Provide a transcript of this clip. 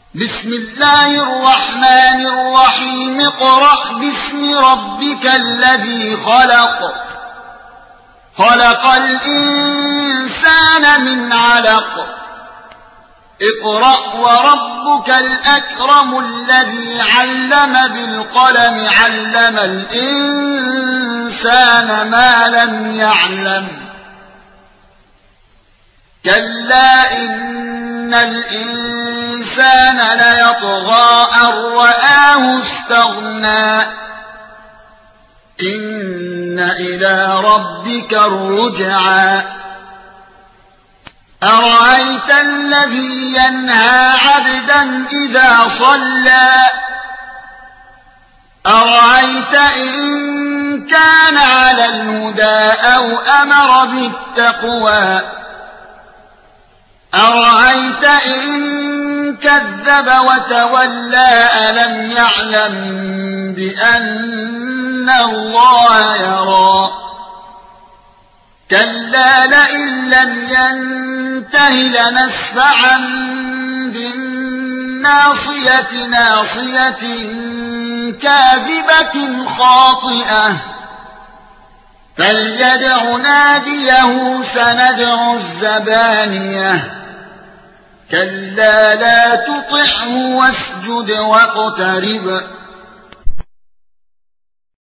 بسم الله الرحمن الرحيم اقرأ باسم ربك الذي خلق الإنسان من علق اقرأ وربك الأكرم الذي علم بالقلم علم الإنسان ما لم يعلم كلا إن الإنسان ليطغى أن رآه استغنى إن إلى ربك الرجعى أرأيت الذي ينهى عبدا إذا صلى أرأيت إن كان على الهدى أو أمر بالتقوى أرأيت إن كذب وتولى ألم يعلم بأن الله يرى كلا لئن لم ينته لنسفعا بالناصية ناصية كاذبة خاطئة فليدع ناديه سندع الزبانية كلا لا تطعه واسجد واقترب